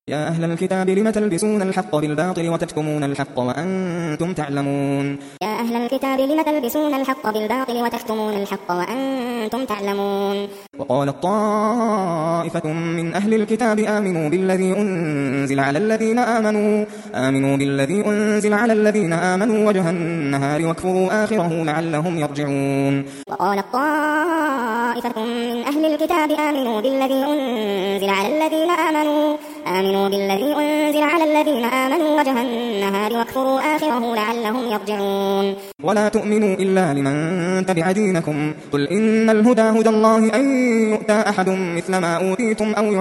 يا أهل الكتاب لم تلبسون الحق بالباطل وتكتمون الحق وأنتم تعلمون يا أهل الكتاب لم تلبسون الحق بالباطل وتكتمون الحق وأنتم تعلمون وقالت طائفة من أهل الكتاب آمنوا بالذي أنزل على الذين آمنوا وجه النهار واكفروا آخره لعلهم يرجعون وقالت طائفة من أهل الكتاب آمنوا بالذي أنزل على الذين آمنوا وجه النهار واكفروا آخره لعلهم يرجعون ولا تؤمنوا إلا لمن تبع دينكم قل إن الهدى هدى الله أن يؤتى أحد مثل ما أوتيتم أو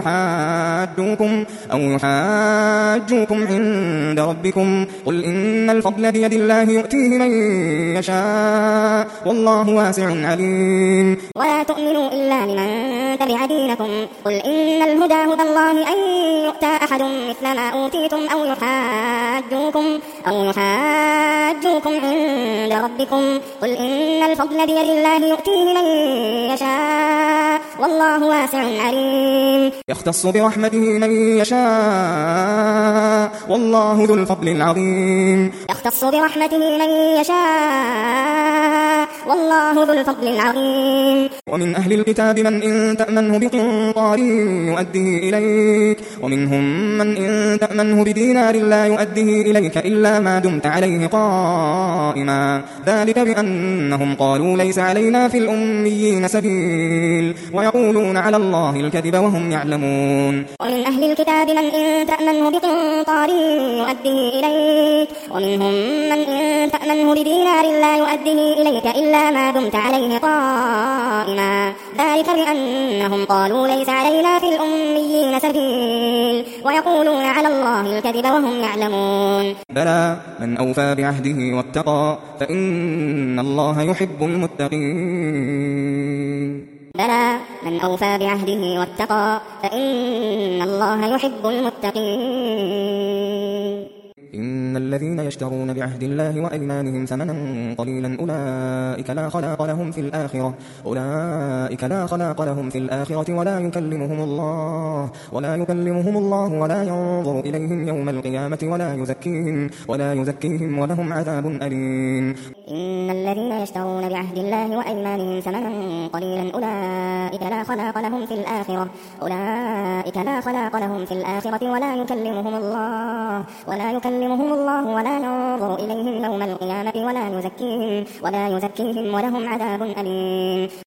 يحاجوكم عند ربكم قل إن الفضل بيد الله يؤتيه من يشاء والله واسع عليم ولا تؤمنوا إلا لمن تبع دينكم قل إن الهدى هدى الله أن يؤتى أحد مثل ما أوتيتم أو يحاجوكم عند ربكم قل إن الفضل بيد الله يؤتيه من يشاء والله واسع عليم يختص برحمته من يشاء والله ذو الفضل العظيم يختص برحمته من يشاء والله ذو الفضل العظيم ومن أهل الكتاب من إن تأمنه بقنطار يؤديه إليك ومنهم من إن تأمنه بدينار لا يؤديه إليك إلا ما دمت عليه قائما ذلك بأنهم قالوا ليس علينا في الأميين سبيل ويقولون على الله الكذب وهم يعلمون ومن أهل الكتاب من إن تأمنه بقنطار يؤديه إليك ومنهم من إن تأمنه بدينار لا يؤديه إليك إلا ما دمت عليه قائما ذلك بأنهم قالوا ليس علينا في الأميين سبيل ويقولون على الله الكذب وهم يعلمون بلى من أوفى بعهده واتقى فإن الله يحب المتقين بلى من أوفى بعهده واتقى فإن الله يحب المتقين إن الذين يشترون بعهد الله وأيمانهم ثمنا قليلا أولئك لا خلاق لهم في الآخرة ولا يكلمهم الله ولا ينظر إليهم يوم القيامة ولا يزكيهم ولهم عذاب أليم إن الذين يشترون بعهد الله وأيمانهم ثمنا قليلا أولئك لا خلاق لهم في الآخرة ولا يكلمهم الله ولا ينظر إليهم يوم القيامة ولا يزكيهم ولهم عذاب أليم